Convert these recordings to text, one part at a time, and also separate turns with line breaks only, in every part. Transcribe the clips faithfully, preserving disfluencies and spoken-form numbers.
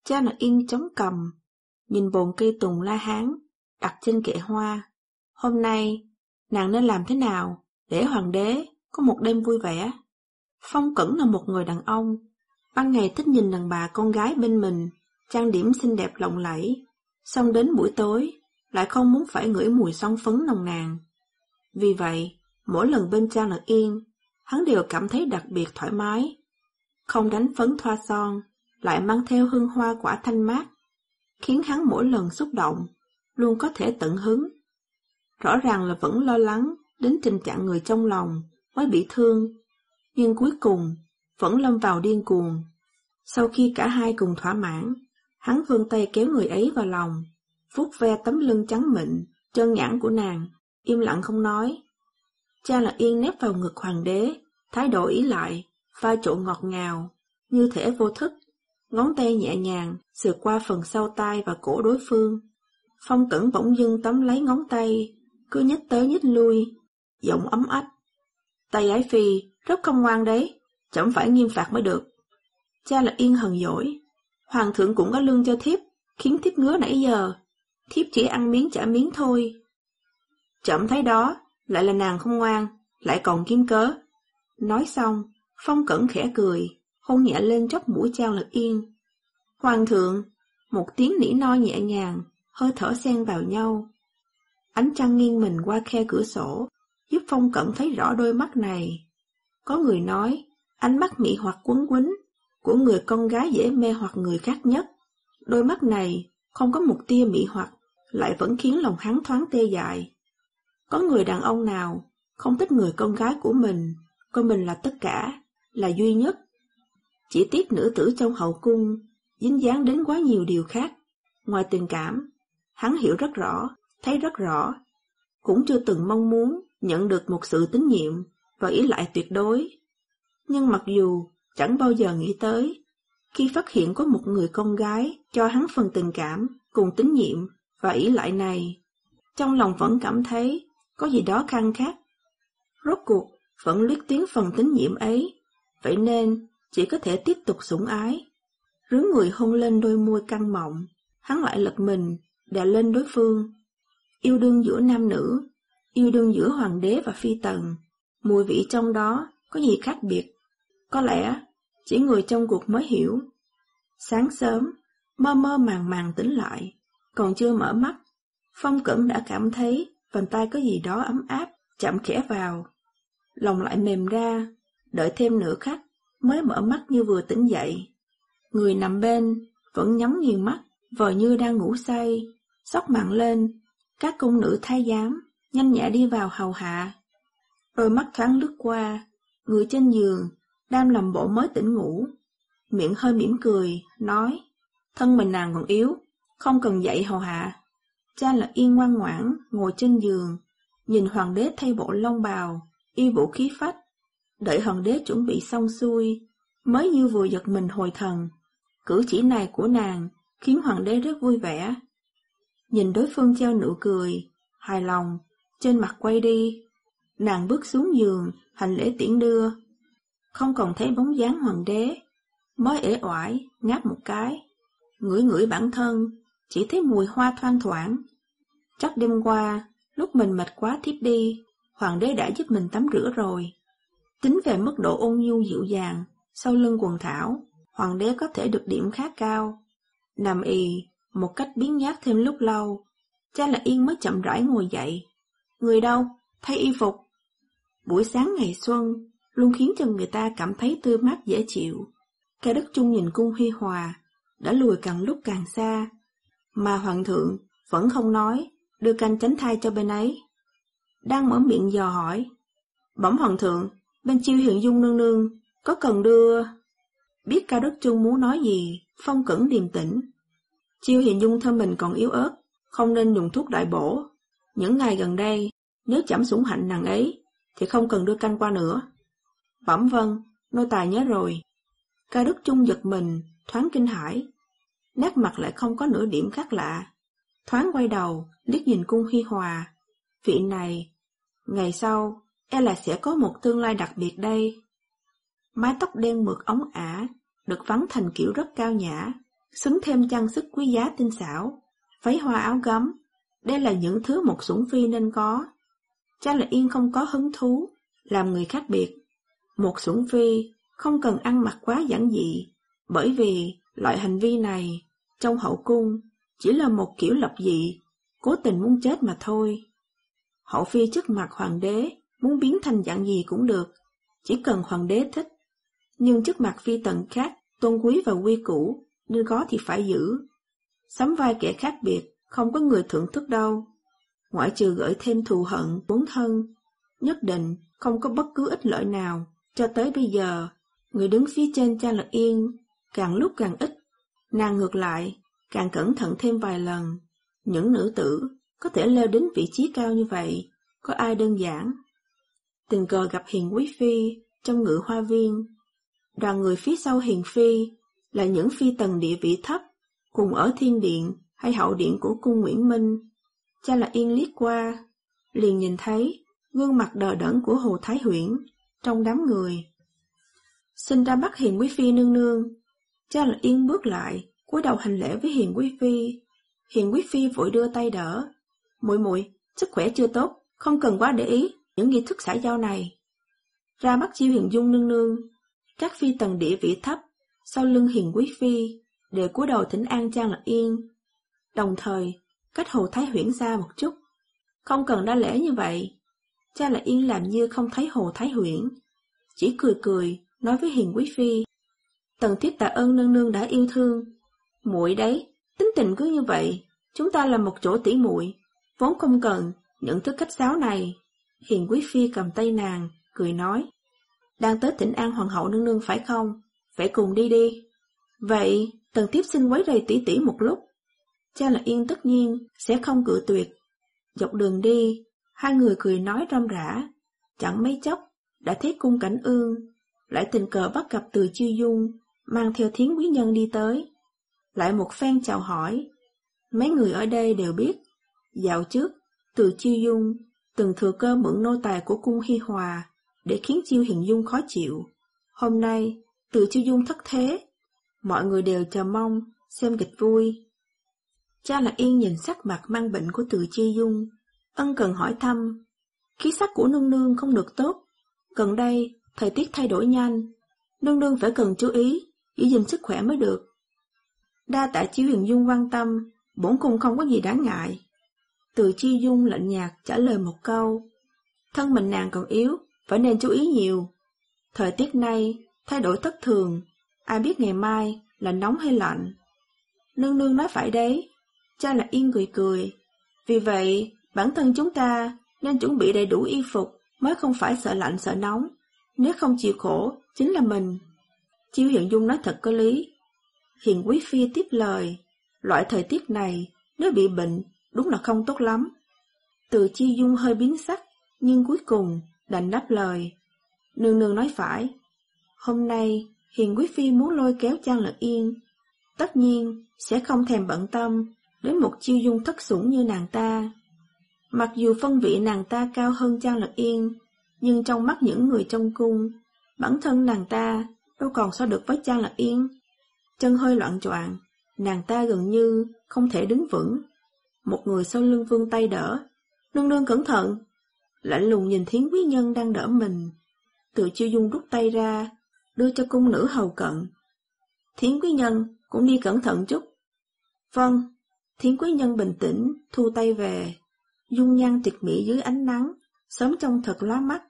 Cha Nợ Yên chống cằm, nhìn bồn cây tùng la hán đặt trên kệ hoa. Hôm nay, nàng nên làm thế nào để hoàng đế có một đêm vui vẻ? Phong Cẩn là một người đàn ông, ban ngày thích nhìn đàn bà con gái bên mình, trang điểm xinh đẹp lộng lẫy, xong đến buổi tối, lại không muốn phải ngửi mùi son phấn nồng nàn. Vì vậy, mỗi lần bên Cha Nợ Yên, hắn đều cảm thấy đặc biệt thoải mái. Không đánh phấn thoa son, lại mang theo hương hoa quả thanh mát, khiến hắn mỗi lần xúc động, luôn có thể tận hứng. Rõ ràng là vẫn lo lắng đến tình trạng người trong lòng mới bị thương, nhưng cuối cùng vẫn lâm vào điên cuồng. Sau khi cả hai cùng thỏa mãn, hắn vươn tay kéo người ấy vào lòng, vuốt ve tấm lưng trắng mịn, trơn nhẵn của nàng, im lặng không nói. Cha Nợ Yên nép vào ngực hoàng đế, thái độ ý lại, pha trộn ngọt ngào, như thể vô thức, ngón tay nhẹ nhàng sượt qua phần sau tai và cổ đối phương. Phong Cẩn bỗng dưng tóm lấy ngón tay, cứ nhích tới nhích lui, giọng ấm ách. Tay ái phi rất không ngoan đấy, chẳng phải nghiêm phạt mới được. Cha Nợ Yên hờn dỗi, hoàng thượng cũng có lương cho thiếp, khiến thiếp ngứa nãy giờ, thiếp chỉ ăn miếng trả miếng thôi. Trẫm thấy đó, lại là nàng không ngoan, lại còn kiếm cớ. Nói xong, Phong Cẩn khẽ cười, hôn nhẹ lên chóp mũi Cha Nợ Yên. Hoàng thượng, một tiếng nỉ no nhẹ nhàng, hơi thở xen vào nhau. Ánh trăng nghiêng mình qua khe cửa sổ, giúp Phong Cẩn thấy rõ đôi mắt này. Có người nói, ánh mắt mị hoặc quấn quýnh của người con gái dễ mê hoặc người khác nhất. Đôi mắt này không có một tia mị hoặc, lại vẫn khiến lòng hắn thoáng tê dại. Có người đàn ông nào không thích người con gái của mình, coi mình là tất cả, là duy nhất. Chỉ tiếc nữ tử trong hậu cung dính dáng đến quá nhiều điều khác. Ngoài tình cảm, hắn hiểu rất rõ, thấy rất rõ, cũng chưa từng mong muốn nhận được một sự tín nhiệm và ỷ lại tuyệt đối. Nhưng mặc dù chẳng bao giờ nghĩ tới, khi phát hiện có một người con gái cho hắn phần tình cảm cùng tín nhiệm và ỷ lại này, trong lòng vẫn cảm thấy có gì đó khăng khát. Rốt cuộc vẫn luyến tiếng phần tín nhiệm ấy, vậy nên chỉ có thể tiếp tục sủng ái. Rướn người hôn lên đôi môi căng mọng, hắn lại lật mình đè lên đối phương. Yêu đương giữa nam nữ, yêu đương giữa hoàng đế và phi tần, mùi vị trong đó có gì khác biệt? Có lẽ chỉ người trong cuộc mới hiểu. Sáng sớm, mơ mơ màng màng tỉnh lại, còn chưa mở mắt, Phong Cẩn đã cảm thấy vành tay có gì đó ấm áp chạm khẽ vào. Lòng lại mềm ra, đợi thêm nửa khắc mới mở mắt như vừa tỉnh dậy. Người nằm bên vẫn nhắm nghiền mắt, vờ như đang ngủ say. Xốc màn lên, các cung nữ thái giám nhanh nhẹ đi vào hầu hạ. Đôi mắt thoáng lướt qua người trên giường đang làm bộ mới tỉnh ngủ, miệng hơi mỉm cười nói: thân mình nàng còn yếu, không cần dậy hầu hạ. Cha Nợ Yên ngoan ngoãn ngồi trên giường, nhìn hoàng đế thay bộ long bào, y vũ khí phách. Đợi hoàng đế chuẩn bị xong xuôi, mới như vừa giật mình hồi thần. Cử chỉ này của nàng khiến hoàng đế rất vui vẻ. Nhìn đối phương treo nụ cười hài lòng trên mặt quay đi, nàng bước xuống giường hành lễ tiễn đưa. Không còn thấy bóng dáng hoàng đế, mới ể oải ngáp một cái, ngửi ngửi bản thân, chỉ thấy mùi hoa thoang thoảng. Chắc đêm qua lúc mình mệt quá thiếp đi, hoàng đế đã giúp mình tắm rửa rồi. Tính về mức độ ôn nhu dịu dàng sau lưng quần thảo, hoàng đế có thể được điểm khá cao. Nằm ì một cách biến nhát thêm lúc lâu, Cha Nợ Yên mới chậm rãi ngồi dậy. Người đâu? Thay y phục. Buổi sáng ngày xuân luôn khiến cho người ta cảm thấy tươi mát dễ chịu. Ca Đức Chung nhìn cung Huy Hòa đã lùi càng lúc càng xa, mà hoàng thượng vẫn không nói đưa canh tránh thai cho bên ấy. Đang mở miệng dò hỏi: bẩm hoàng thượng, bên Chiêu Hiền Dung nương nương có cần đưa... Biết Ca Đức Chung muốn nói gì, Phong Cẩn điềm tĩnh. Chiêu Hiền Dung thân mình còn yếu ớt, không nên dùng thuốc đại bổ. Những ngày gần đây, nếu chẩm sủng hạnh nàng ấy, thì không cần đưa canh qua nữa. Bẩm vâng, nô tài nhớ rồi. Ca Đức Chung giật mình, thoáng kinh hãi. Nét mặt lại không có nửa điểm khác lạ. Thoáng quay đầu, liếc nhìn cung Hi Hòa. Vị này, ngày sau, e là sẽ có một tương lai đặc biệt đây. Mái tóc đen mượt óng ả, được vắn thành kiểu rất cao nhã, xứng thêm trang sức quý giá tinh xảo, váy hoa áo gấm. Đây là những thứ một sủng phi nên có. Cha Lạc Yên không có hứng thú làm người khác biệt. Một sủng phi không cần ăn mặc quá giản dị, bởi vì loại hành vi này trong hậu cung chỉ là một kiểu lập dị, cố tình muốn chết mà thôi. Hậu phi trước mặt hoàng đế muốn biến thành dạng gì cũng được, chỉ cần hoàng đế thích. Nhưng trước mặt phi tần khác, tôn quý và quy củ, nên có thì phải giữ. Sắm vai kẻ khác biệt, không có người thưởng thức đâu. Ngoại trừ gửi thêm thù hận, bốn thân, nhất định không có bất cứ ích lợi nào. Cho tới bây giờ, người đứng phía trên Cha Lạc Yên càng lúc càng ít. Nàng ngược lại, càng cẩn thận thêm vài lần. Những nữ tử có thể leo đến vị trí cao như vậy, có ai đơn giản. Tình cờ gặp Hiền Quý Phi trong Ngự Hoa Viên. Đoàn người phía sau Hiền Phi là những phi tần địa vị thấp, cùng ở thiên điện hay hậu điện của cung Nguyễn Minh. Cha Lạc Yên liếc qua, liền nhìn thấy gương mặt đờ đẫn của Hồ Thái Huyễn trong đám người. Xin ra bắt Hiền Quý Phi nương nương. Cha Lạc Yên bước lại, cúi đầu hành lễ với Hiền Quý Phi. Hiền Quý Phi vội đưa tay đỡ. Muội muội, sức khỏe chưa tốt, không cần quá để ý những nghi thức xã giao này. Ra bắt Chiêu Hiền Dung nương nương. Các phi tần địa vị thấp sau lưng Hiền Quý Phi đều cúi đầu thỉnh an Cha Lạc Yên, đồng thời cách Hồ Thái Huyễn xa một chút. Không cần đa lễ như vậy. Cha Lạc Yên làm như không thấy Hồ Thái Huyễn, chỉ cười cười nói với Hiền Quý Phi: Tần thiếp tạ ơn nương nương đã yêu thương. Muội đấy, tính tình cứ như vậy, chúng ta là một chỗ tỉ muội, vốn không cần những thứ cách sáo này. Hiền Quý Phi cầm tay nàng, cười nói: Đang tới thỉnh an hoàng hậu nương nương phải không? Phải cùng đi đi. Vậy, tần thiếp xin quấy rầy tỷ tỷ một lúc. Cha Lạc Yên tất nhiên sẽ không cự tuyệt. Dọc đường đi, hai người cười nói râm rả. Chẳng mấy chốc đã thấy cung Cảnh Ương, lại tình cờ bắt gặp Từ Chiêu Dung mang theo Thiến quý nhân đi tới. Lại một phen chào hỏi. Mấy người ở đây đều biết, dạo trước Từ Chiêu Dung từng thừa cơ mượn nô tài của cung Hi Hòa để khiến Chiêu Hiền Dung khó chịu. Hôm nay Từ Chiêu Dung thất thế, mọi người đều chờ mong xem kịch vui. Cha Lạc Yên nhìn sắc mặt mang bệnh của Từ Chiêu Dung, ân cần hỏi thăm: Khí sắc của nương nương không được tốt, gần đây thời tiết thay đổi nhanh, nương nương phải cần chú ý, giữ gìn sức khỏe mới được. Đa tạ Chiêu Hiền Dung quan tâm, bổn cung không có gì đáng ngại. Từ Chiêu Dung lạnh nhạt trả lời một câu: Thân mình nàng còn yếu, phải nên chú ý nhiều. Thời tiết này thay đổi thất thường, ai biết ngày mai là nóng hay lạnh. Nương nương nói phải đấy. Cha Lạc Yên cười cười. Vì vậy, bản thân chúng ta nên chuẩn bị đầy đủ y phục, mới không phải sợ lạnh sợ nóng. Nếu không chịu khổ, chính là mình. Chiêu Hiền Dung nói thật có lý. Hiền Quý Phi tiếp lời: Loại thời tiết này, nếu bị bệnh, đúng là không tốt lắm. Từ Chiêu Dung hơi biến sắc, nhưng cuối cùng đành đáp lời: Nương nương nói phải. Hôm nay, Hiền Quý Phi muốn lôi kéo Cha Lạc Yên, tất nhiên sẽ không thèm bận tâm đến một Chiêu Dung thất sủng như nàng ta. Mặc dù phân vị nàng ta cao hơn Cha Lạc Yên, nhưng trong mắt những người trong cung, bản thân nàng ta đâu còn so được với Cha Lạc Yên. Chân hơi loạn choạng, nàng ta gần như không thể đứng vững. Một người sau lưng vươn tay đỡ: Nương nương cẩn thận. Lạnh lùng nhìn Thiến quý nhân đang đỡ mình. Từ Chiêu Dung rút tay ra, đưa cho cung nữ hầu cận: Thiến quý nhân cũng đi cẩn thận chút. Vâng. Thiến quý nhân bình tĩnh thu tay về, dung nhan tuyệt mỹ dưới ánh nắng, sớm trông thật lóa mắt.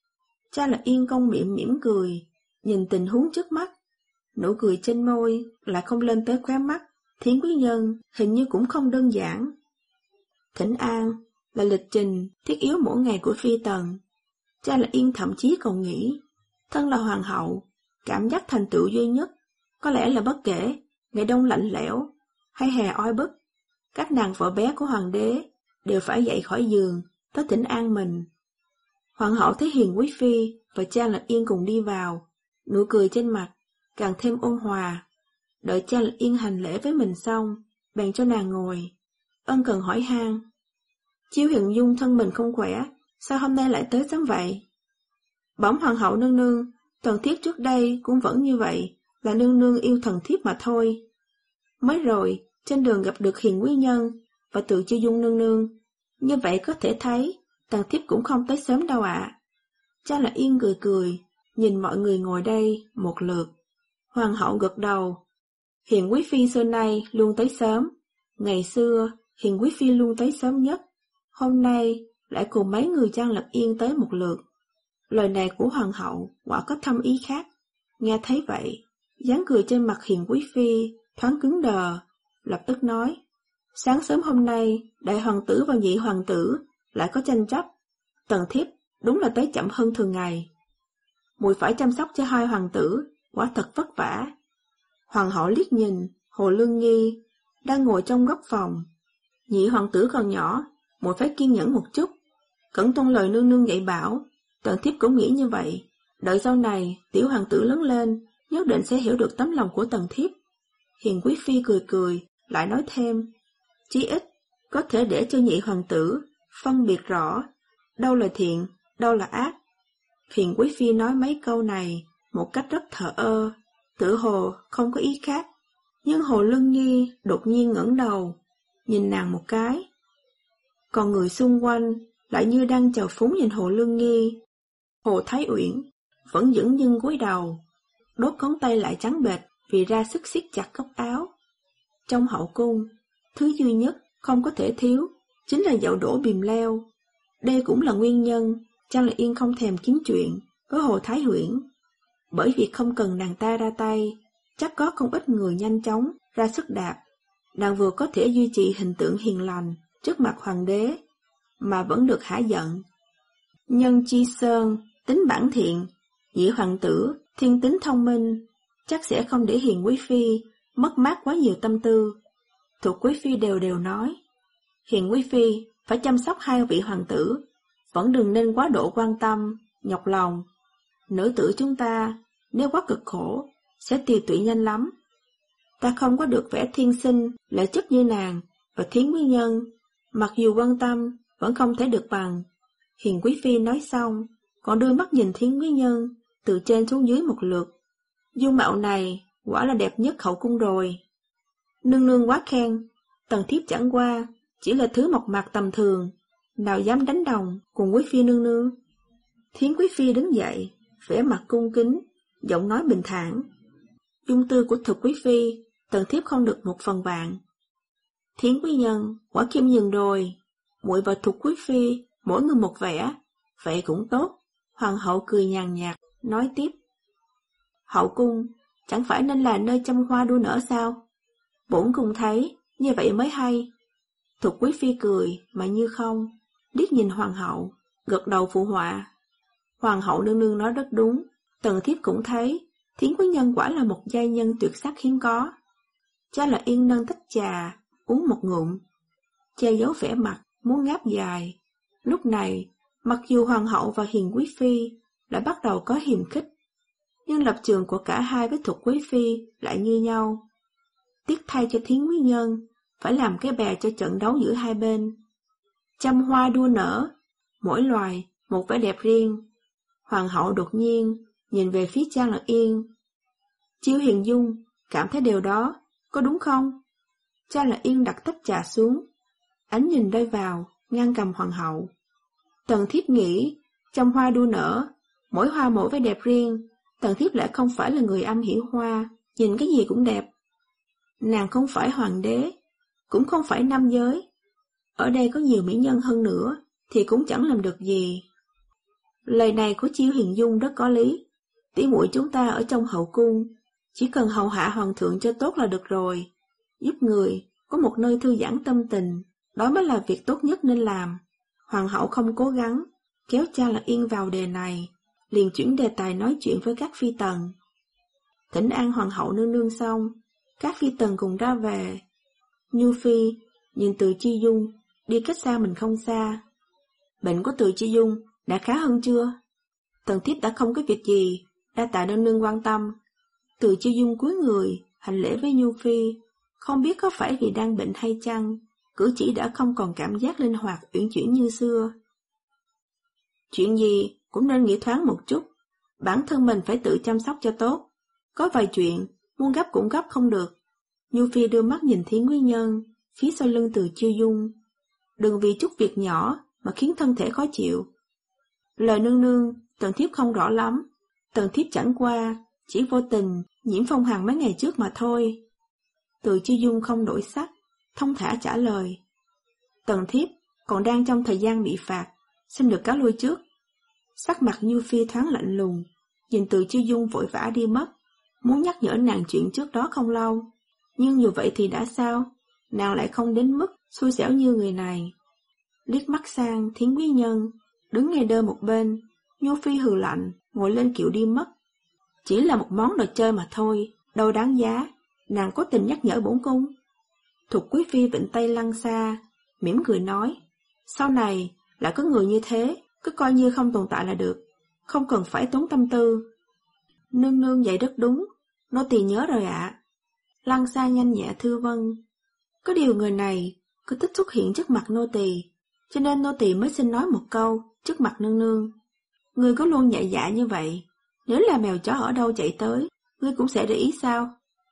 Cha Lạc Yên cong miệng mỉm cười, nhìn tình huống trước mắt, nụ cười trên môi lại không lên tới khóe mắt. Thiến quý nhân hình như cũng không đơn giản. Thỉnh an là lịch trình thiết yếu mỗi ngày của phi tần. Cha Lạc Yên thậm chí còn nghĩ, thân là hoàng hậu, cảm giác thành tựu duy nhất có lẽ là bất kể ngày đông lạnh lẽo hay hè oi bức, các nàng vợ bé của hoàng đế đều phải dậy khỏi giường tới thỉnh an mình. Hoàng hậu thấy Hiền Quý Phi và Cha Lạc Yên cùng đi vào, nụ cười trên mặt càng thêm ôn hòa. Đợi Cha Lạc Yên hành lễ với mình xong, bèn cho nàng ngồi, ân cần hỏi han: Chiêu Hiền Dung thân mình không khỏe, sao hôm nay lại tới sớm vậy? Bẩm hoàng hậu nương nương, thần thiếp trước đây cũng vẫn như vậy, là nương nương yêu thần thiếp mà thôi. Mới rồi, trên đường gặp được Hiền quý nhân và Từ Chiêu Dung nương nương. Như vậy có thể thấy, Tần thiếp cũng không tới sớm đâu ạ. À. Trang Lạc Yên cười cười, nhìn mọi người ngồi đây một lượt. Hoàng hậu gật đầu. Hiền quý phi xưa nay luôn tới sớm. Ngày xưa, Hiền quý phi luôn tới sớm nhất. Hôm nay, lại cùng mấy người Trang Lạc Yên tới một lượt. Lời này của hoàng hậu quả có thâm ý khác. Nghe thấy vậy, dáng cười trên mặt Hiền quý phi thoáng cứng đờ, lập tức nói: sáng sớm hôm nay, đại hoàng tử và nhị hoàng tử lại có tranh chấp. Tần thiếp đúng là tới chậm hơn thường ngày. Muội phải chăm sóc cho hai hoàng tử, quả thật vất vả. Hoàng hậu liếc nhìn Hồ Lương Nghi đang ngồi trong góc phòng. Nhị hoàng tử còn nhỏ, muội phải kiên nhẫn một chút, cẩn tuân lời nương nương dạy bảo. Tần thiếp cũng nghĩ như vậy. Đợi sau này tiểu hoàng tử lớn lên, nhất định sẽ hiểu được tấm lòng của tần thiếp. Hiền quý phi cười cười, lại nói thêm: chí ít có thể để cho nhị hoàng tử phân biệt rõ đâu là thiện, đâu là ác. Hiền quý phi nói mấy câu này một cách rất thờ ơ, tự hồ không có ý khác. Nhưng Hồ Lương Nhi đột nhiên ngẩng đầu, nhìn nàng một cái. Còn người xung quanh lại như đang chào phúng nhìn Hồ Lương Nhi. Hồ Thái Uyển vẫn dửng dưng cúi đầu, đốt ngón tay lại trắng bệch vì ra sức siết chặt góc áo. Trong hậu cung, thứ duy nhất không có thể thiếu chính là dậu đổ bìm leo. Đây cũng là nguyên nhân Trang Lạc Yên không thèm kiếm chuyện với Hồ Thái Uyển, bởi vì không cần nàng ta ra tay, chắc có không ít người nhanh chóng ra sức đạp. Nàng vừa có thể duy trì hình tượng hiền lành trước mặt hoàng đế, mà vẫn được hả giận. Nhân Chi Sơn tính bản thiện, nhị hoàng tử thiên tính thông minh, chắc sẽ không để Hiền quý phi mất mát quá nhiều tâm tư. Thuộc quý phi đều đều nói: Hiền quý phi phải chăm sóc hai vị hoàng tử, vẫn đừng nên quá độ quan tâm, nhọc lòng. Nữ tử chúng ta nếu quá cực khổ sẽ tiều tụy nhanh lắm. Ta không có được vẻ thiên sinh lệ chất như nàng và Thiến quý nhân, mặc dù quan tâm vẫn không thể được bằng. Hiền quý phi nói xong, còn đưa mắt nhìn Thiến quý nhân từ trên xuống dưới một lượt. Dung mạo này quả là đẹp nhất hậu cung rồi. Nương nương quá khen, tần thiếp chẳng qua chỉ là thứ mộc mạc tầm thường, nào dám đánh đồng cùng quý phi nương nương. Thiến quý phi đứng dậy, vẻ mặt cung kính, giọng nói bình thản: dung tư của thực quý phi, tần thiếp không được một phần vạn. Thiến quý nhân quả khiêm nhường rồi, muội và Thục quý phi mỗi người một vẻ, vậy cũng tốt. Hoàng hậu cười nhàn nhạt, nói tiếp: hậu cung chẳng phải nên là nơi chăm hoa đua nở sao? Bổn cung thấy như vậy mới hay. Thục quý phi cười mà như không, liếc nhìn hoàng hậu, gật đầu phụ họa. Hoàng hậu nương nương nói rất đúng, tần thiếp cũng thấy Thiến quý nhân quả là một giai nhân tuyệt sắc hiếm có. Cha là Yên nâng tách trà, uống một ngụm, che giấu vẻ mặt muốn ngáp dài. Lúc này, mặc dù hoàng hậu và Hiền quý phi đã bắt đầu có hiềm khích, nhưng lập trường của cả hai với Thục quý phi lại như nhau. Tiếc thay cho Thiến quý nhân phải làm cái bè cho trận đấu giữa hai bên. Chăm hoa đua nở, mỗi loài một vẻ đẹp riêng. Hoàng hậu đột nhiên nhìn về phía Trang Lạc Yên. Chiêu Hiền Dung cảm thấy điều đó, có đúng không? Trang Lạc Yên đặt tách trà xuống, ánh nhìn rơi vào ngang cầm hoàng hậu. Tần thiếp nghĩ, chăm hoa đua nở, mỗi hoa mỗi vẻ đẹp riêng. Tần thiếp lại không phải là người am hiểu hoa, nhìn cái gì cũng đẹp. Nàng không phải hoàng đế, cũng không phải nam giới. Ở đây có nhiều mỹ nhân hơn nữa, thì cũng chẳng làm được gì. Lời này của Chiêu Hiền Dung rất có lý. Tỷ muội chúng ta ở trong hậu cung, chỉ cần hầu hạ hoàng thượng cho tốt là được rồi. Giúp người có một nơi thư giãn tâm tình, đó mới là việc tốt nhất nên làm. Hoàng hậu không cố gắng kéo Trang Lạc Yên vào đề này, liền chuyển đề tài nói chuyện với các phi tần. Thỉnh an hoàng hậu nương nương xong, các phi tần cùng ra về. Nhu phi nhìn Từ Chi Dung đi cách xa mình không xa. Bệnh của Từ Chi Dung đã khá hơn chưa? Tần thiếp đã không có việc gì, đa tạ nương nương quan tâm. Từ Chi Dung cúi người hành lễ với Nhu phi, không biết có phải vì đang bệnh hay chăng, cử chỉ đã không còn cảm giác linh hoạt uyển chuyển như xưa. Chuyện gì cũng nên nghĩ thoáng một chút, bản thân mình phải tự chăm sóc cho tốt. Có vài chuyện muốn gấp cũng gấp không được. Nhu Phi đưa mắt nhìn Thiến Quý Nhân, phía sau lưng Từ Chiêu Dung. Đừng vì chút việc nhỏ mà khiến thân thể khó chịu. Lời nương nương, Tần thiếp không rõ lắm. Tần thiếp chẳng qua, chỉ vô tình, nhiễm phong hàn mấy ngày trước mà thôi. Từ Chiêu Dung không đổi sắc, thông thả trả lời. Tần thiếp còn đang trong thời gian bị phạt, xin được cáo lui trước. Sắc mặt Nhu Phi thoáng lạnh lùng, nhìn Từ Chiêu Dung vội vã đi mất, muốn nhắc nhở nàng chuyện trước đó không lâu. Nhưng dù vậy thì đã sao, nàng lại không đến mức xui xẻo như người này. Liếc mắt sang Thiến Quý Nhân, đứng ngay đơ một bên, Nhu Phi hừ lạnh, ngồi lên kiệu đi mất. Chỉ là một món đồ chơi mà thôi, đâu đáng giá, nàng cố tình nhắc nhở bổn cung. Thục Quý Phi vịnh tay lăn xa, mỉm cười nói, sau này lại có người như thế, cứ coi như không tồn tại là được, không cần phải tốn tâm tư. Nương nương dạy rất đúng, nô tỳ nhớ rồi ạ. À. Lăng xa nhanh nhẹ thưa vâng. Có điều người này cứ thích xuất hiện trước mặt nô tỳ, cho nên nô tỳ mới xin nói một câu trước mặt nương nương. Ngươi có luôn nhạy dạ như vậy, nếu là mèo chó ở đâu chạy tới, ngươi cũng sẽ để ý sao?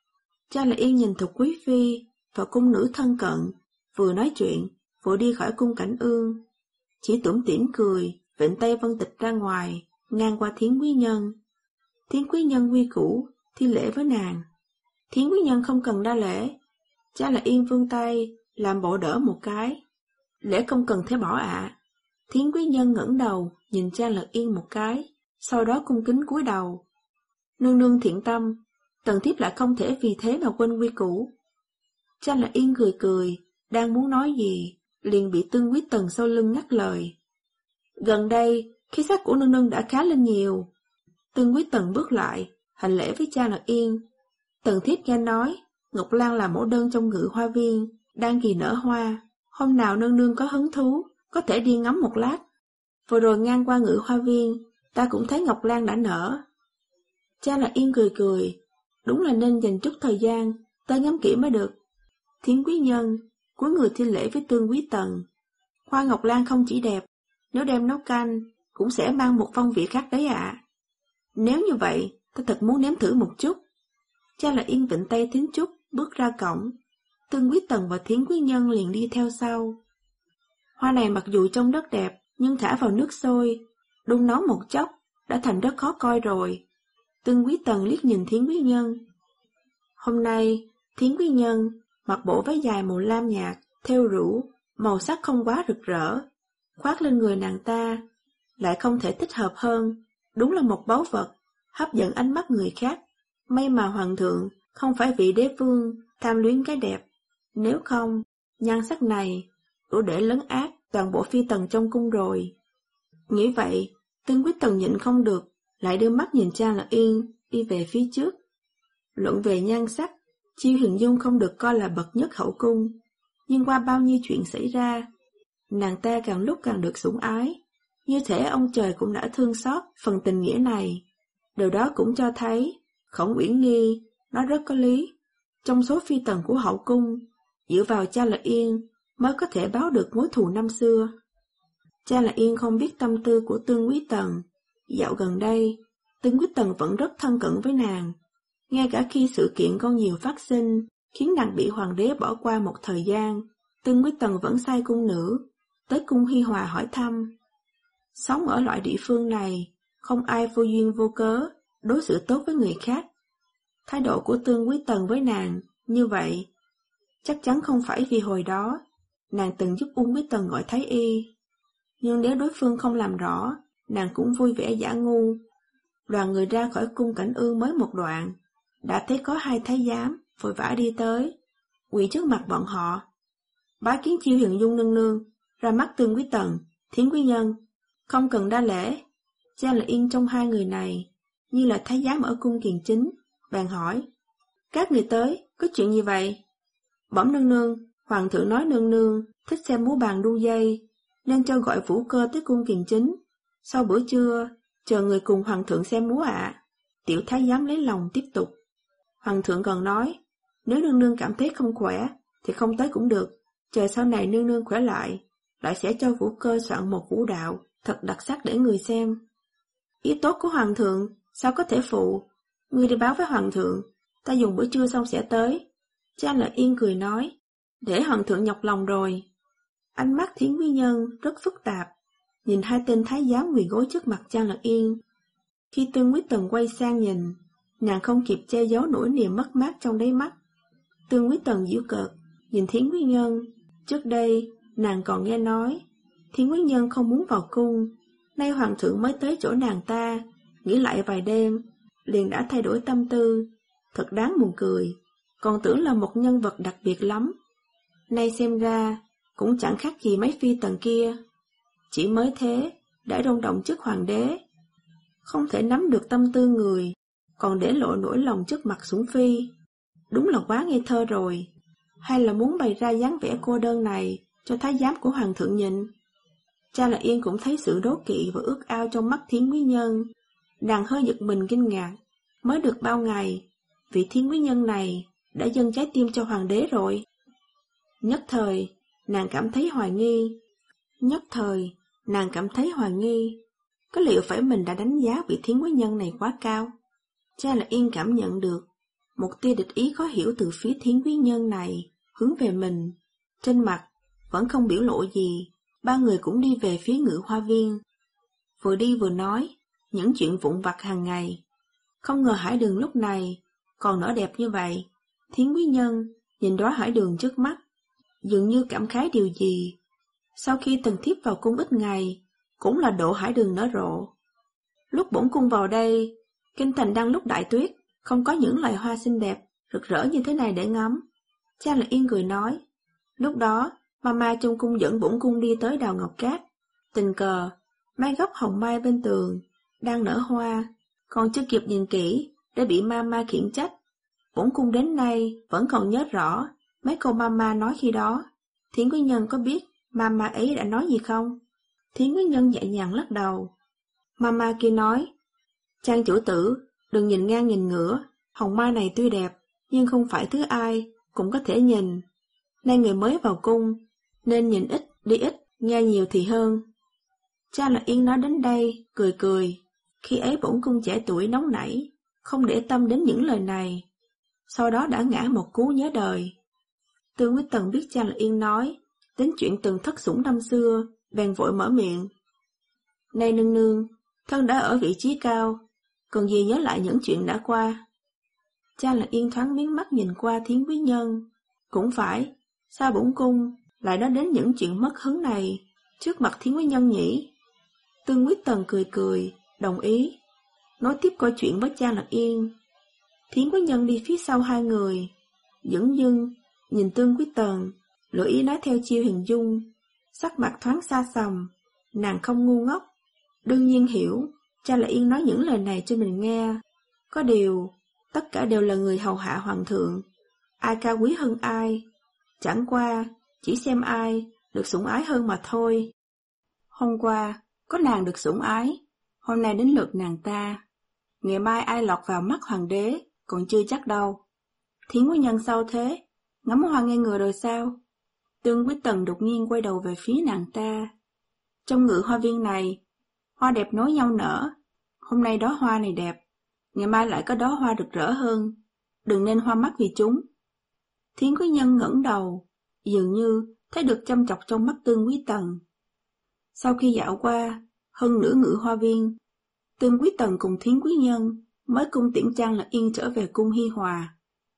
Cha là Yên nhìn Thục Quý Phi và cung nữ thân cận, vừa nói chuyện, vừa đi khỏi cung Cảnh Ương. Chỉ tủm tỉm cười, vịnh tay Vân Tịch ra ngoài, ngang qua Thiến Quý Nhân. Thiến Quý Nhân quy củ, thi lễ với nàng. Thiến Quý Nhân không cần đa lễ. Cha là Yên vươn tay, làm bộ đỡ một cái. Lễ không cần thế bỏ ạ. À. Thiến Quý Nhân ngẩng đầu, nhìn cha là Yên một cái, sau đó cung kính cúi đầu. Nương nương thiện tâm, Tần thiếp lại không thể vì thế mà quên quy củ. Cha là Yên cười cười, đang muốn nói gì, liền bị Tương Quý Tần sau lưng ngắt lời. Gần đây, khí sắc của nương nương đã khá lên nhiều. Tương Quý Tần bước lại, hành lễ với cha là Yên. Tần thiếp nghe nói, Ngọc Lan là mẫu đơn trong Ngự Hoa Viên, đang kỳ nở hoa. Hôm nào nương nương có hứng thú, có thể đi ngắm một lát. Vừa rồi ngang qua Ngự Hoa Viên, ta cũng thấy Ngọc Lan đã nở. Cha là Yên cười cười, đúng là nên dành chút thời gian, tới ngắm kỹ mới được. Thiến Quý Nhân, cúi người thi lễ với Tương Quý Tần. Hoa Ngọc Lan không chỉ đẹp, nếu đem nấu canh, cũng sẽ mang một phong vị khác đấy ạ. À. Nếu như vậy, ta thật muốn nếm thử một chút. Cha là Yên vịnh tay thính chút, bước ra cổng. Tương Quý Tần và Thiến Quý Nhân liền đi theo sau. Hoa này mặc dù trông rất đẹp, nhưng thả vào nước sôi, đun nóng một chốc, đã thành rất khó coi rồi. Tương Quý Tần liếc nhìn Thiến Quý Nhân. Hôm nay, Thiến Quý Nhân mặc bộ váy dài màu lam nhạt, thêu rũ, màu sắc không quá rực rỡ, khoác lên người nàng ta, lại không thể thích hợp hơn, đúng là một báu vật, hấp dẫn ánh mắt người khác. May mà hoàng thượng không phải vị đế vương tham luyến cái đẹp, nếu không, nhan sắc này đủ để lấn át toàn bộ phi tần trong cung rồi. Nghĩ vậy, Tương Quý Tần nhịn không được, lại đưa mắt nhìn cha là Yên, đi về phía trước. Luận về nhan sắc, Chiêu Huyền Dung không được coi là bậc nhất hậu cung, nhưng qua bao nhiêu chuyện xảy ra, nàng ta càng lúc càng được sủng ái, như thể ông trời cũng đã thương xót phần tình nghĩa này. Điều đó cũng cho thấy, Khổng Uyển Nhi nói rất có lý. Trong số phi tần của hậu cung, dựa vào cha là Yên mới có thể báo được mối thù năm xưa. Cha là Yên không biết tâm tư của Tương Quý Tần. Dạo gần đây, Tương Quý Tần vẫn rất thân cận với nàng. Ngay cả khi sự kiện con nhiều phát sinh, khiến nàng bị hoàng đế bỏ qua một thời gian, Tương Quý Tần vẫn sai cung nữ tới cung Hi Hòa hỏi thăm. Sống ở loại địa phương này, không ai vô duyên vô cớ đối xử tốt với người khác. Thái độ của Tương Quý Tần với nàng như vậy, chắc chắn không phải vì hồi đó nàng từng giúp Ung Quý Tần gọi thái y. Nhưng nếu đối phương không làm rõ, nàng cũng vui vẻ giả ngu. Đoàn người ra khỏi cung Cảnh Ương mới một đoạn, đã thấy có hai thái giám vội vã đi tới, quỳ trước mặt bọn họ. Bái kiến Chiêu Huyền Dung nương nương, ra mắt Tương Quý Tần, Thiến Quý Nhân. Không cần đa lễ. Cha là Yên trong hai người này, như là thái giám ở cung Kiền Chính, bèn hỏi. Các người tới, có chuyện gì vậy? Bẩm nương nương, hoàng thượng nói nương nương thích xem múa bàn đu dây, nên cho gọi vũ cơ tới cung Kiền Chính. Sau bữa trưa, chờ người cùng hoàng thượng xem múa ạ. À. Tiểu thái giám lấy lòng tiếp tục. Hoàng thượng còn nói, nếu nương nương cảm thấy không khỏe, thì không tới cũng được. Chờ sau này nương nương khỏe lại, lại sẽ cho vũ cơ soạn một vũ đạo thật đặc sắc để người xem. Ý tốt của hoàng thượng, sao có thể phụ? Ngươi đi báo với hoàng thượng, ta dùng bữa trưa xong sẽ tới. Cha Lợi Yên cười nói, để hoàng thượng nhọc lòng rồi. Ánh mắt Thiến Quý Nhân rất phức tạp, nhìn hai tên thái giám quỳ gối trước mặt Cha Lợi Yên. Khi Tương Quý Tần quay sang nhìn, nàng không kịp che giấu nỗi niềm mất mát trong đáy mắt. Tương Quý Tần giễu cợt, nhìn Thiến Quý Nhân. Trước đây, nàng còn nghe nói, Thiến Quý Nhân không muốn vào cung, nay hoàng thượng mới tới chỗ nàng ta, nghĩ lại vài đêm, liền đã thay đổi tâm tư, thật đáng buồn cười, còn tưởng là một nhân vật đặc biệt lắm. Nay xem ra, cũng chẳng khác gì mấy phi tần kia, chỉ mới thế, đã rung động trước hoàng đế. Không thể nắm được tâm tư người, còn để lộ nỗi lòng trước mặt sủng phi, đúng là quá ngây thơ rồi. Hay là muốn bày ra dáng vẻ cô đơn này cho thái giám của hoàng thượng nhìn? Cha Lợi Yên cũng thấy sự đố kỵ và ước ao trong mắt Thiến Quý Nhân. Nàng hơi giật mình kinh ngạc, mới được bao ngày, vị Thiến Quý Nhân này đã dâng trái tim cho hoàng đế rồi. Nhất thời, nàng cảm thấy hoài nghi. Nhất thời, nàng cảm thấy hoài nghi. Có liệu phải mình đã đánh giá vị Thiến Quý Nhân này quá cao? Cha Lợi Yên cảm nhận được một tia địch ý khó hiểu từ phía Thiến Quý Nhân này hướng về mình. Trên mặt vẫn không biểu lộ gì, ba người cũng đi về phía Ngự Hoa Viên. Vừa đi vừa nói những chuyện vụn vặt hàng ngày. Không ngờ Hải Đường lúc này còn nở đẹp như vậy. Thiến Quý Nhân nhìn đóa hải đường trước mắt, dường như cảm khái điều gì. Sau khi Tần thiếp vào cung ít ngày, cũng là độ hải đường nở rộ. Lúc bổn cung vào đây, kinh thành đang lúc đại tuyết, không có những loài hoa xinh đẹp, rực rỡ như thế này để ngắm. Cha Lợi Yên cười nói, lúc đó, mama trong cung dẫn bổn cung đi tới đào Ngọc Cát. Tình cờ, mấy gốc hồng mai bên tường, đang nở hoa, còn chưa kịp nhìn kỹ, đã bị mama khiển trách. Bổn cung đến nay vẫn còn nhớ rõ mấy câu mama nói khi đó. Thiến Quý Nhân có biết mama ấy đã nói gì không? Thiến Quý Nhân nhẹ nhàng lắc đầu. Mama kia nói, Trang chủ tử, đừng nhìn ngang nhìn ngửa, hồng mai này tuy đẹp, nhưng không phải thứ ai cũng có thể nhìn. Nay người mới vào cung, nên nhìn ít, đi ít, nghe nhiều thì hơn. Cha Lợi Yên nói đến đây, cười cười. Khi ấy bổn cung trẻ tuổi nóng nảy, không để tâm đến những lời này. Sau đó đã ngã một cú nhớ đời. Tương Quý Tần biết Cha Lợi Yên nói đến chuyện từng thất sủng năm xưa, bèn vội mở miệng. Này nương nương, thân đã ở vị trí cao, cần gì nhớ lại những chuyện đã qua. Cha Lợi Yên thoáng miếng mắt nhìn qua Thiến Quý Nhân. Cũng phải, sao bổn cung lại nói đến những chuyện mất hứng này trước mặt Thiến Quý Nhân nhỉ? Tương Quý Tần cười cười, đồng ý, nói tiếp câu chuyện với Cha Lợi Yên. Thiến Quý Nhân đi phía sau hai người, dửng dưng nhìn Tương Quý Tần, lựa ý nói theo chiêu hình dung, sắc mặt thoáng xa xăm. Nàng không ngu ngốc, đương nhiên hiểu Cha Lợi Yên nói những lời này cho mình nghe. Có điều, tất cả đều là người hầu hạ hoàng thượng, ai cao quý hơn ai, chẳng qua chỉ xem ai được sủng ái hơn mà thôi. Hôm qua có nàng được sủng ái, hôm nay đến lượt nàng ta. Ngày mai ai lọt vào mắt hoàng đế còn chưa chắc đâu. Thiến Quý Nhân sao thế, ngắm hoa nghe người rồi sao? Tương Quý Tần đột nhiên quay đầu về phía nàng ta. Trong Ngự Hoa Viên này, hoa đẹp nối nhau nở. Hôm nay đóa hoa này đẹp, ngày mai lại có đóa hoa rực rỡ hơn. Đừng nên hoa mắt vì chúng. Thiến Quý Nhân ngẩng đầu, dường như thấy được chăm chọc trong mắt Tương Quý Tần. Sau khi dạo qua hơn nửa Ngự Hoa Viên, Tương Quý Tần cùng Thiến Quý Nhân mới cung tiễn Cha Lợi Yên trở về cung Hi Hòa.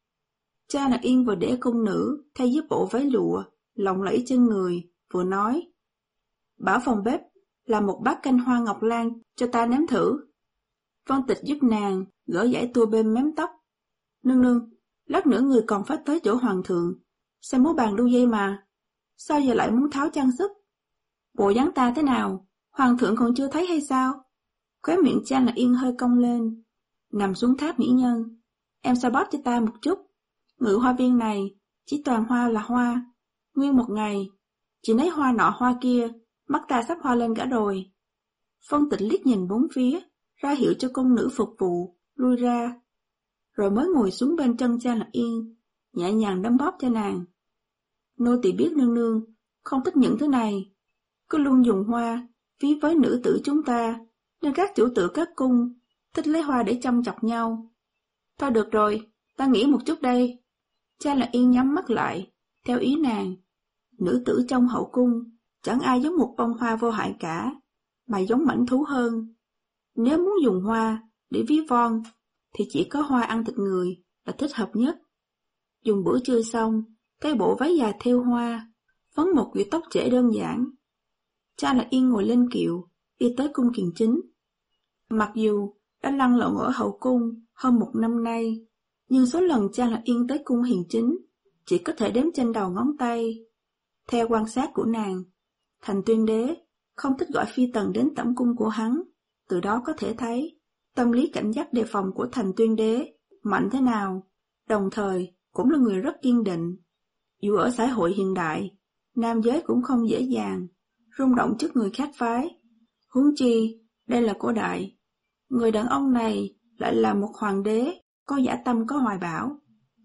Cha Lợi Yên vừa để cung nữ thay giúp bộ váy lụa lộng lẫy trên người, vừa nói: bảo phòng bếp làm một bát canh hoa ngọc lan cho ta nếm thử. Vân Tịch giúp nàng gỡ dải tua bên mém tóc. Nương nương, lát nữa người còn phải tới chỗ hoàng thượng xem múa bàn đu dây mà, sao giờ lại muốn tháo trang sức? Bộ dáng ta thế nào, hoàng thượng còn chưa thấy hay sao? Khóe miệng Cha Lợi Yên hơi cong lên. Nằm xuống tháp mỹ nhân, em xoa bóp cho ta một chút. Ngự Hoa Viên này chỉ toàn hoa là hoa, nguyên một ngày chỉ lấy hoa nọ hoa kia, mắt ta sắp hoa lên cả rồi. Vân Tịch liếc nhìn bốn phía, ra hiệu cho công nữ phục vụ lui ra, rồi mới ngồi xuống bên chân Cha Lợi Yên, nhẹ nhàng đấm bóp cho nàng. Nô tỳ biết nương nương không thích những thứ này, cứ luôn dùng hoa ví với nữ tử chúng ta, nên các chủ tử các cung thích lấy hoa để chăm chọc nhau. Thôi được rồi, ta nghỉ một chút đây. Cha Là Yên nhắm mắt lại, theo ý nàng. Nữ tử trong hậu cung, chẳng ai giống một bông hoa vô hại cả, mà giống mãnh thú hơn. Nếu muốn dùng hoa để ví von, thì chỉ có hoa ăn thịt người là thích hợp nhất. Dùng bữa trưa xong, cái bộ váy dài thêu hoa, vấn một kiểu tóc trễ đơn giản. Cha Là Yên ngồi lên kiệu, đi tới cung Kiền Chính. Mặc dù đã lăn lộn ở hậu cung hơn một năm nay, nhưng số lần Cha Là Yên tới cung Hiền Chính chỉ có thể đếm trên đầu ngón tay. Theo quan sát của nàng, Thành Tuyên Đế không thích gọi phi tần đến tẩm cung của hắn, từ đó có thể thấy tâm lý cảnh giác đề phòng của Thành Tuyên Đế mạnh thế nào, đồng thời cũng là người rất kiên định. Dù ở xã hội hiện đại, nam giới cũng không dễ dàng rung động trước người khác phái, huống chi đây là cổ đại. Người đàn ông này lại là một hoàng đế có dã tâm, có hoài bão.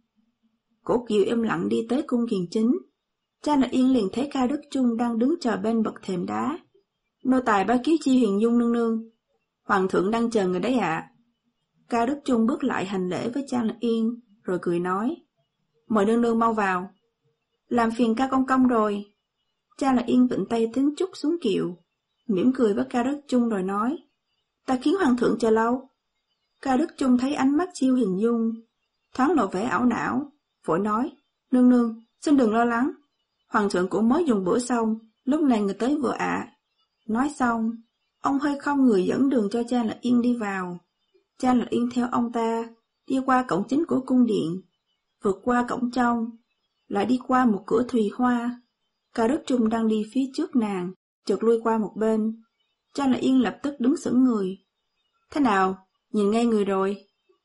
Cổ kiều im lặng đi tới cung Kiền Chính. Cha Là Yên liền thấy Cao Đức Chung đang đứng chờ bên bậc thềm đá. Nô tài bái kiến Chi Huyền Dung nương nương. Hoàng thượng đang chờ người đấy ạ. À. Cao Đức Chung bước lại hành lễ với Cha Là Yên, rồi cười nói: Mời nương nương mau vào. Làm phiền Cao công công rồi. Cha Là Yên vịnh tay thính chút xuống kiệu, mỉm cười với Cao Đức Chung rồi nói: Ta khiến hoàng thượng chờ lâu. Cao Đức Chung thấy ánh mắt Chiêu Huyền Dung thoáng lộ vẻ ảo não, vội nói: Nương nương, xin đừng lo lắng. Hoàng thượng cũng mới dùng bữa xong, lúc này người tới vừa ạ. À. Nói xong, ông hơi không người dẫn đường cho Cha Là Yên đi vào. Cha Là Yên theo ông ta, đi qua cổng chính của cung điện, vượt qua cổng trong, lại đi qua một cửa thùy hoa. Cao Đức Chung đang đi phía trước nàng, chợt lui qua một bên. Cha Là Yên lập tức đứng sững người. Thế nào, nhìn ngay người rồi?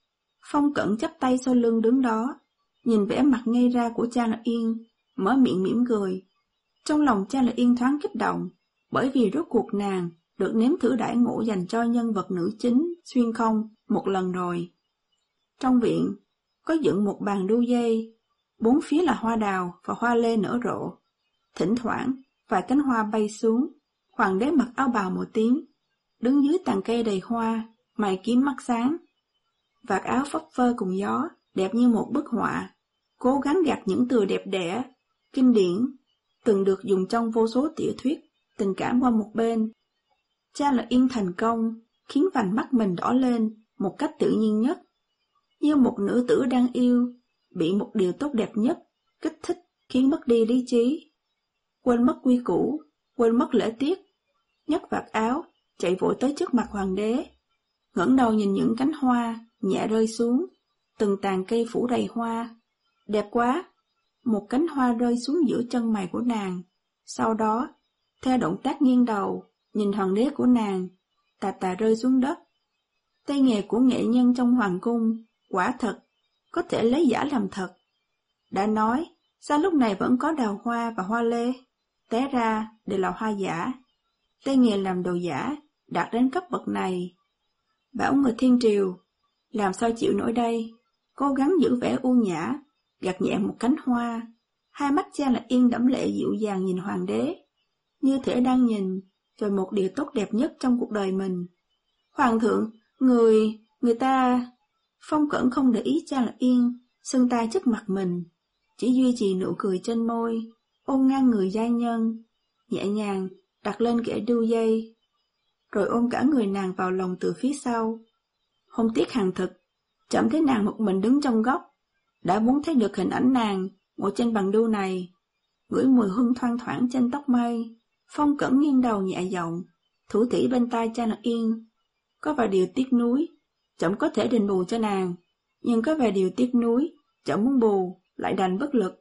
Phong Cẩn chắp tay sau lưng đứng đó, nhìn vẻ mặt ngây ra của Cha Là Yên, mở miệng mỉm cười. Trong lòng Cha Là Yên thoáng kích động, bởi vì rốt cuộc nàng được nếm thử đãi ngộ dành cho nhân vật nữ chính xuyên không một lần rồi. Trong viện, có dựng một bàn đu dây, bốn phía là hoa đào và hoa lê nở rộ. Thỉnh thoảng, vài cánh hoa bay xuống, hoàng đế mặc áo bào màu tím, đứng dưới tàn cây đầy hoa, mày kiếm mắt sáng. Vạt áo phấp phơ cùng gió, đẹp như một bức họa, cố gắng gạt những từ đẹp đẽ, kinh điển, từng được dùng trong vô số tiểu thuyết, tình cảm qua một bên. Cha Là Yên thành công, khiến vành mắt mình đỏ lên một cách tự nhiên nhất, như một nữ tử đang yêu, bị một điều tốt đẹp nhất kích thích khiến mất đi lý trí, quên mất quy củ, quên mất lễ tiết, nhấc vạt áo, chạy vội tới trước mặt hoàng đế, ngẩng đầu nhìn những cánh hoa nhẹ rơi xuống, từng tàn cây phủ đầy hoa. Đẹp quá! Một cánh hoa rơi xuống giữa chân mày của nàng, sau đó, theo động tác nghiêng đầu, nhìn hoàng đế của nàng, tà tà rơi xuống đất. Tay nghề của nghệ nhân trong hoàng cung, quả thật, có thể lấy giả làm thật. Đã nói, sao lúc này vẫn có đào hoa và hoa lê? Té ra đều là hoa giả. Tay nghề làm đồ giả, đạt đến cấp bậc này. Bảo người thiên triều, làm sao chịu nổi đây? Cố gắng giữ vẻ u nhã, gạt nhẹ một cánh hoa. Hai mắt Cha Là Yên đẫm lệ dịu dàng nhìn hoàng đế, như thể đang nhìn về một điều tốt đẹp nhất trong cuộc đời mình. Hoàng thượng, người, người ta... Phong Cẩn không để ý Cha Là Yên xưng tay trước mặt mình, chỉ duy trì nụ cười trên môi, ôm ngang người giai nhân, nhẹ nhàng đặt lên kẻ đu dây, rồi ôm cả người nàng vào lòng từ phía sau. Không tiếc hàng thực, chậm thấy nàng một mình đứng trong góc, đã muốn thấy được hình ảnh nàng ngồi trên bàn đu này, ngửi mùi hương thoang thoảng trên tóc mây. Phong Cẩn nghiêng đầu nhẹ giọng, thủ thỉ bên tai Cha Là Yên. Có vài điều tiếc nuối, chậm có thể đền bù cho nàng, nhưng có vài điều tiếc nuối, chậm muốn bù, lại đành bất lực.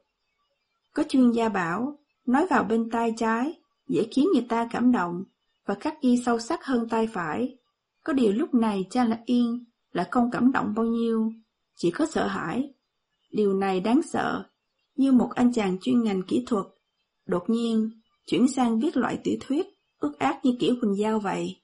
Có chuyên gia bảo, nói vào bên tai trái, dễ khiến người ta cảm động, và khắc ghi sâu sắc hơn tai phải. Có điều lúc này Cha Là Yên lại không cảm động bao nhiêu, chỉ có sợ hãi. Điều này đáng sợ, như một anh chàng chuyên ngành kỹ thuật, đột nhiên chuyển sang viết loại tiểu thuyết, ước ác như kiểu Quỳnh Giao vậy.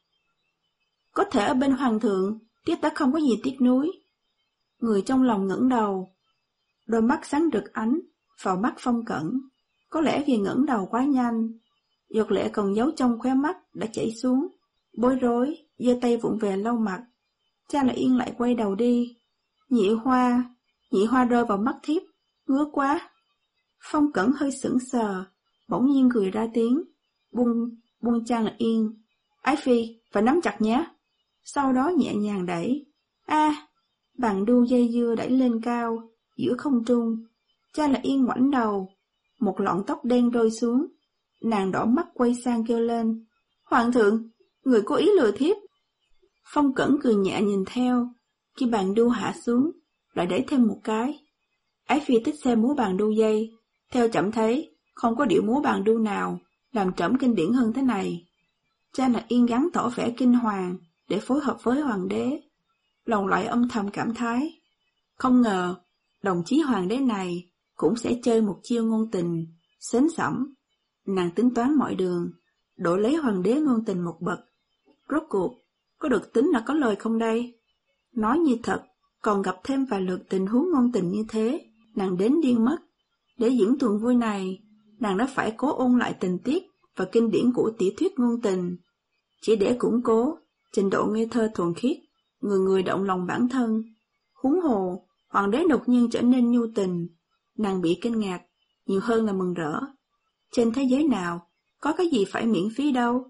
Có thể ở bên hoàng thượng, tiếc ta không có gì tiếc nuối. Người trong lòng ngẩng đầu, đôi mắt sáng rực ánh vào mắt Phong Cẩn. Có lẽ vì ngẩng đầu quá nhanh, giọt lệ còn giấu trong khóe mắt đã chảy xuống. Bối rối, giơ tay vụng về lau mặt. Cha Là Yên lại quay đầu đi. Nhị hoa, nhị hoa rơi vào mắt thiếp, ngứa quá. Phong Cẩn hơi sững sờ, bỗng nhiên cười ra tiếng, buông, buông Cha Lạc Yên. Ái Phi, phải nắm chặt nhé. Sau đó nhẹ nhàng đẩy. A, bàn đu dây dưa đẩy lên cao, giữa không trung. Cha Lạc Yên ngoảnh đầu, một lọn tóc đen rơi xuống. Nàng đỏ mắt quay sang kêu lên. Hoàng thượng, người cố ý lừa thiếp. Phong Cẩn cười nhẹ nhìn theo, khi bàn đu hạ xuống, lại đẩy thêm một cái. Ái Phi thích xem múa bàn đu dây, theo trẫm thấy, không có điệu múa bàn đu nào làm trẫm kinh điển hơn thế này. Cha Lạc Yên gắng tỏ vẻ kinh hoàng để phối hợp với hoàng đế, lòng lại âm thầm cảm thái. Không ngờ, đồng chí hoàng đế này cũng sẽ chơi một chiêu ngôn tình, xến xẩm. Nàng tính toán mọi đường, đổi lấy hoàng đế ngôn tình một bậc. Rốt cuộc, có được tính là có lời không đây? Nói như thật, còn gặp thêm vài lượt tình huống ngôn tình như thế, nàng đến điên mất. Để diễn tuần vui này, nàng đã phải cố ôn lại tình tiết và kinh điển của tiểu thuyết ngôn tình, chỉ để củng cố trình độ ngây thơ thuần khiết, người người động lòng bản thân. Huống hồ, hoàng đế đột nhiên trở nên nhu tình, nàng bị kinh ngạc, nhiều hơn là mừng rỡ. Trên thế giới nào, có cái gì phải miễn phí đâu.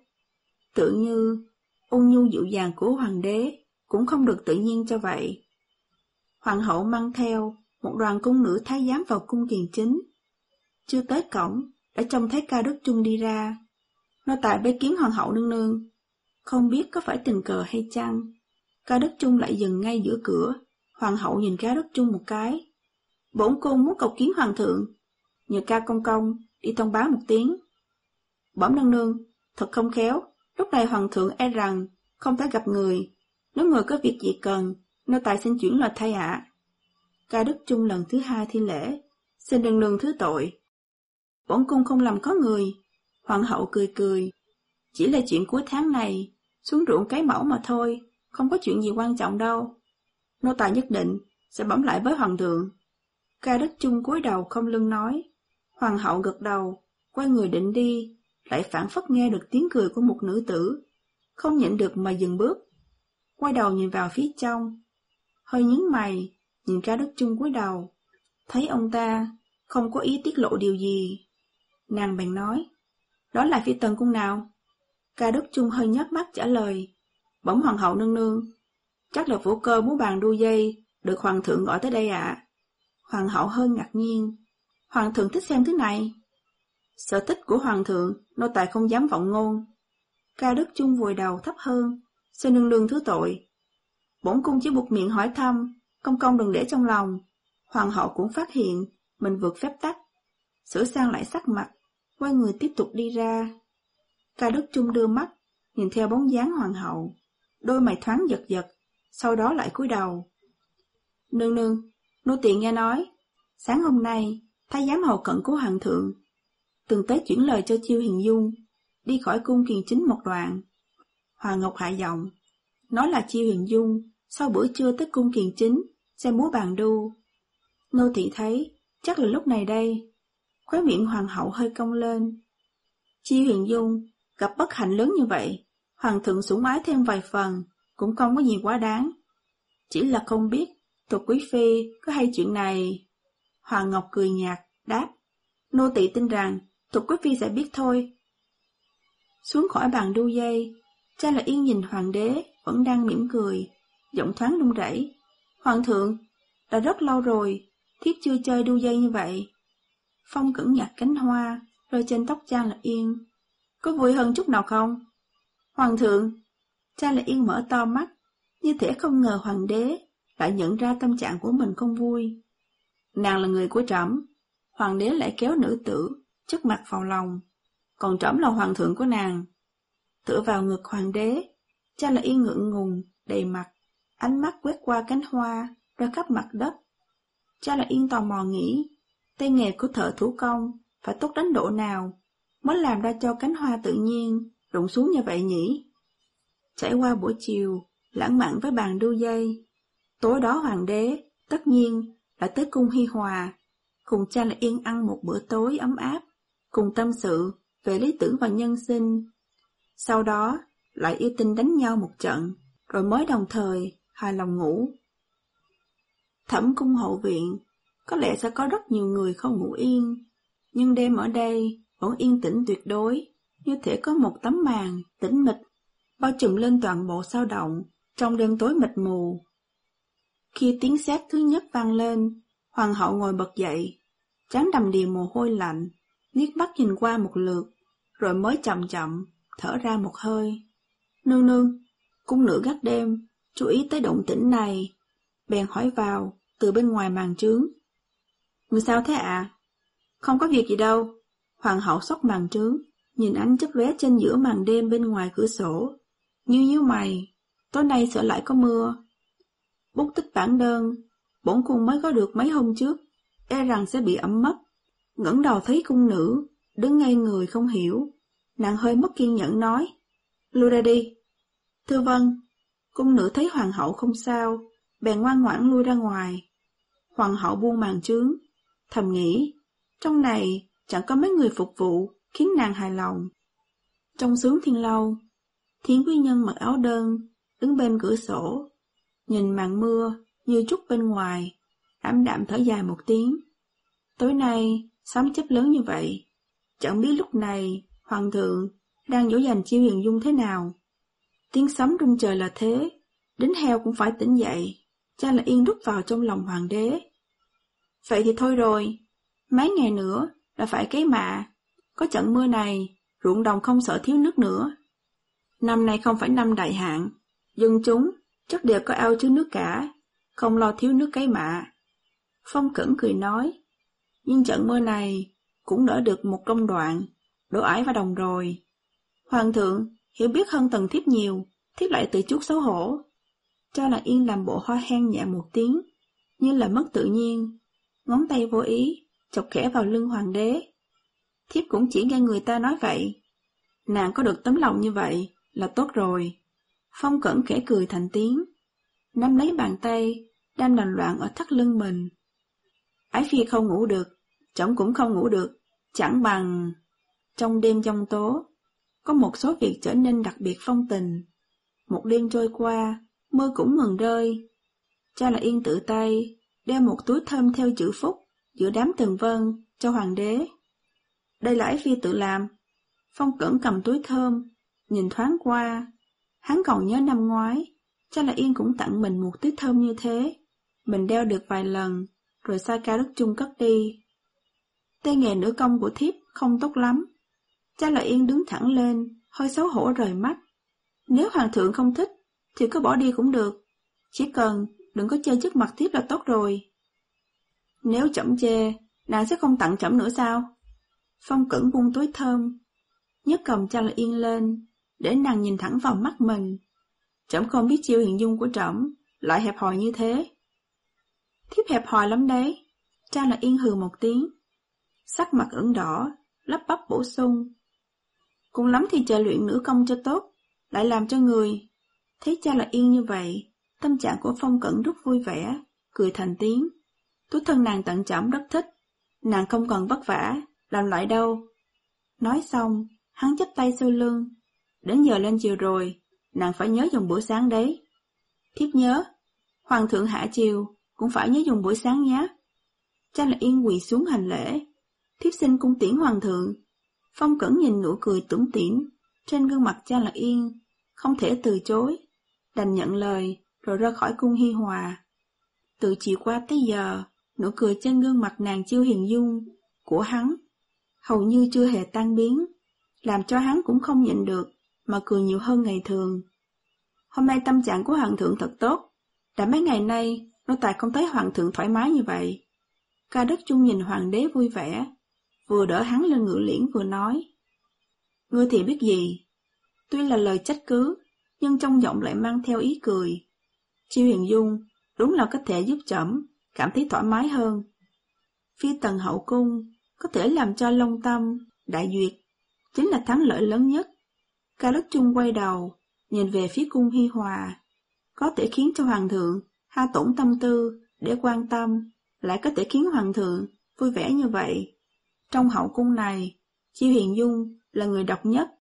Tự như, ôn nhu dịu dàng của hoàng đế cũng không được tự nhiên cho vậy. Hoàng hậu mang theo một đoàn cung nữ thái giám vào cung kiền chính. Chưa tới cổng, đã trông thấy Cao Đức Trung đi ra. Nô tài bái kiến hoàng hậu nương nương. Không biết có phải tình cờ hay chăng, Cao Đức Trung lại dừng ngay giữa cửa. Hoàng hậu nhìn Cao Đức Trung một cái. Bổn cung muốn cầu kiến hoàng thượng, nhờ Cao công công đi thông báo một tiếng. Bẩm nương nương, thật không khéo, lúc này hoàng thượng e rằng không thể gặp người. Nếu người có việc gì cần, nô tài xin chuyển lời thay ạ. Cao Đức Trung lần thứ hai thi lễ, xin nương nương thứ tội. Bổn cung không làm có người. Hoàng hậu cười cười. Chỉ là chuyện cuối tháng này, xuống ruộng cái mẫu mà thôi, không có chuyện gì quan trọng đâu. Nô tài nhất định sẽ bẩm lại với hoàng thượng. Cao Đức Trung cúi đầu không lưng nói. Hoàng hậu gật đầu, quay người định đi, lại phảng phất nghe được tiếng cười của một nữ tử, không nhịn được mà dừng bước. Quay đầu nhìn vào phía trong, hơi nhướng mày, nhìn Cao Đức Trung cúi đầu, thấy ông ta không có ý tiết lộ điều gì. Nàng bèn nói, đó là phi tần cung nào? Cao Đức Trung hơi nhếch mắt trả lời, bẩm hoàng hậu nương nương, chắc là Vũ Cơ múa bàn đu dây, được hoàng thượng gọi tới đây ạ. À. Hoàng hậu hơi ngạc nhiên, hoàng thượng thích xem thứ này. Sở thích của hoàng thượng, nô tài không dám vọng ngôn. Cao Đức Trung vùi đầu thấp hơn, xin nương nương thứ tội. Bổn cung chỉ buộc miệng hỏi thăm, công công đừng để trong lòng. Hoàng hậu cũng phát hiện mình vượt phép tắc, sửa sang lại sắc mặt, quay người tiếp tục đi ra. Cao Đức Trung đưa mắt nhìn theo bóng dáng hoàng hậu, đôi mày thoáng giật giật, sau đó lại cúi đầu. Nương nương, nô tỳ nghe nói, sáng hôm nay thái giám hầu cận của hoàng thượng từng tới chuyển lời cho Chiêu Hiền Dung đi khỏi cung kiền chính một đoạn. Hoàng Ngọc hạ giọng, nói là Chiêu Hiền Dung sau bữa trưa tới cung kiền chính xem múa bàn đu. Nô tỳ thấy chắc là lúc này đây. Khóe miệng hoàng hậu hơi cong lên. Chiêu Hiền Dung gặp bất hạnh lớn như vậy, hoàng thượng sủng ái thêm vài phần cũng không có gì quá đáng. Chỉ là không biết Tục quý phi có hay chuyện này. Hoàng Ngọc cười nhạt đáp, nô tỳ tin rằng Tục quý phi sẽ biết thôi. Xuống khỏi bàn đu dây, Cha Lạc Yên nhìn hoàng đế vẫn đang mỉm cười, giọng thoáng run rẩy. Hoàng thượng, đã rất lâu rồi thiếp chưa chơi đu dây như vậy. Phong Cẩn nhặt cánh hoa rơi trên tóc Cha Lạc Yên. Có vui hơn chút nào không? Hoàng thượng. Cha Lạc Yên mở to mắt, như thể không ngờ hoàng đế lại nhận ra tâm trạng của mình không vui. Nàng là người của trẫm, hoàng đế lại kéo nữ tử trước mặt vào lòng, còn trẫm là hoàng thượng của nàng. Tựa vào ngực hoàng đế, Cha Lạc Yên ngượng ngùng đầy mặt, ánh mắt quét qua cánh hoa rơi khắp mặt đất. Cha Lạc Yên tò mò nghĩ, tay nghề của thợ thủ công phải tốt đến độ nào mới làm ra cho cánh hoa tự nhiên rụng xuống như vậy nhỉ? Trải qua buổi chiều lãng mạn với bàn đu dây, tối đó hoàng đế tất nhiên đã tới cung Hi Hòa, cùng Cha Lạc Yên ăn một bữa tối ấm áp, cùng tâm sự về lý tưởng và nhân sinh. Sau đó lại yêu tinh đánh nhau một trận, rồi mới đồng thời hài lòng ngủ. Thẩm cung hậu viện, có lẽ sẽ có rất nhiều người không ngủ yên, nhưng đêm ở đây vẫn yên tĩnh tuyệt đối, như thể có một tấm màn tĩnh mịch bao trùm lên toàn bộ sao động trong đêm tối mịt mù. Khi tiếng sét thứ nhất vang lên, hoàng hậu ngồi bật dậy, trán đầm đìa mồ hôi lạnh, liếc mắt nhìn qua một lượt, rồi mới chậm chậm thở ra một hơi. Nương nương, cung nữ gác đêm chú ý tới động tĩnh này, bèn hỏi vào từ bên ngoài màn trướng. Người sao thế ạ? À? Không có việc gì đâu. Hoàng hậu xốc màn trướng, nhìn ánh chớp lóe trên giữa màn đêm bên ngoài cửa sổ, như nhíu mày, tối nay sợ lại có mưa. Bút tích bản đơn, bổn cung mới có được mấy hôm trước, e rằng sẽ bị ẩm mất. Ngẩng đầu thấy cung nữ đứng ngây người không hiểu, nàng hơi mất kiên nhẫn nói, lui ra đi. Thưa vâng. Cung nữ thấy hoàng hậu không sao, bèn ngoan ngoãn lui ra ngoài. Hoàng hậu buông màn trướng, thầm nghĩ, trong này chẳng có mấy người phục vụ khiến nàng hài lòng. Trong xướng thiên lâu, Thiến quý nhân mặc áo đơn đứng bên cửa sổ, nhìn màn mưa như trút bên ngoài, ảm đạm thở dài một tiếng. Tối nay sấm chớp lớn như vậy, chẳng biết lúc này hoàng thượng đang dỗ dành Chiêu Hiền Dung thế nào. Tiếng sấm rung trời là thế, đến heo cũng phải tỉnh dậy, cha là yên rút vào trong lòng hoàng đế. Vậy thì thôi rồi, mấy ngày nữa là phải cấy mạ, có trận mưa này, ruộng đồng không sợ thiếu nước nữa. Năm nay không phải năm đại hạn, dân chúng chắc đều có ao chứa nước cả, không lo thiếu nước cấy mạ. Phong Cẩn cười nói, nhưng trận mưa này cũng đỡ được một công đoạn, đổ ải vào đồng rồi. Hoàng thượng hiểu biết hơn Tần thiếp nhiều, thiếp lại tự chút xấu hổ. Cho là yên làm bộ ho khan nhẹ một tiếng, như là mất tự nhiên, ngón tay vô ý chọc khẽ vào lưng hoàng đế. Thiếp cũng chỉ nghe người ta nói vậy, nàng có được tấm lòng như vậy là tốt rồi. Phong Cẩn khẽ cười thành tiếng, nắm lấy bàn tay đang lành loạn ở thắt lưng mình. Ái phi không ngủ được, trẫm cũng không ngủ được, chẳng bằng... Trong đêm giông tố, có một số việc trở nên đặc biệt phong tình. Một đêm trôi qua, mưa cũng ngừng rơi. Cha là yên tự tay đeo một túi thơm theo chữ phúc giữa đám tường vân cho hoàng đế. Đây là ái phi tự làm. Phong Cẩn cầm túi thơm, nhìn thoáng qua. Hắn còn nhớ năm ngoái, cha là yên cũng tặng mình một túi thơm như thế. Mình đeo được vài lần, rồi sai Ca Đức Chung cất đi. Tay nghề nữ công của thiếp không tốt lắm. Cha là yên đứng thẳng lên, hơi xấu hổ rời mắt. Nếu hoàng thượng không thích, thì cứ bỏ đi cũng được. Chỉ cần đừng có chơi trước mặt thiếp là tốt rồi. Nếu trẫm chê, nàng sẽ không tặng trẫm nữa sao? Phong Cẩn buông túi thơm, nhấc cầm cha là yên lên, để nàng nhìn thẳng vào mắt mình. Trẫm không biết Chiêu Hiền Dung của trẫm lại hẹp hòi như thế. Thiếp hẹp hòi lắm đấy. Cha là yên hừ một tiếng, sắc mặt ửng đỏ, lắp bắp bổ sung. Cùng lắm thì chờ luyện nữ công cho tốt, lại làm cho người. Thấy cha là yên như vậy, tâm trạng của Phong Cẩn rất vui vẻ, cười thành tiếng. Túi thân nàng tận trẫm rất thích, nàng không cần vất vả, làm lại đâu. Nói xong, hắn chắp tay sau lưng. Đến giờ lên chiều rồi, nàng phải nhớ dùng bữa sáng đấy. Thiếp nhớ, hoàng thượng hạ chiều cũng phải nhớ dùng buổi sáng nhé. Cha là yên quỳ xuống hành lễ. Thiếp xin cung tiễn hoàng thượng. Phong Cẩn nhìn nụ cười tủm tỉm trên gương mặt cha là yên, không thể từ chối, đành nhận lời rồi ra khỏi cung Hi Hòa. Từ chiều qua tới giờ, nụ cười trên gương mặt nàng Chiêu Hiền Dung của hắn hầu như chưa hề tan biến, làm cho hắn cũng không nhịn được mà cười nhiều hơn ngày thường. Hôm nay tâm trạng của hoàng thượng thật tốt, đã mấy ngày nay nô tài không thấy hoàng thượng thoải mái như vậy. Ca Đức Chung nhìn hoàng đế vui vẻ, vừa đỡ hắn lên ngựa liễn vừa nói. Ngươi thì biết gì? Tuy là lời trách cứ, nhưng trong giọng lại mang theo ý cười. Chiêu Hiền Dung đúng là có thể giúp trẫm cảm thấy thoải mái hơn. Phi tần hậu cung có thể làm cho Long Tâm đại duyệt, chính là thắng lợi lớn nhất. Ca Đức Chung quay đầu, nhìn về phía cung Hi Hòa, có thể khiến cho hoàng thượng ha tổn tâm tư để quan tâm, lại có thể khiến hoàng thượng vui vẻ như vậy. Trong hậu cung này, Chiêu Hiền Dung là người độc nhất,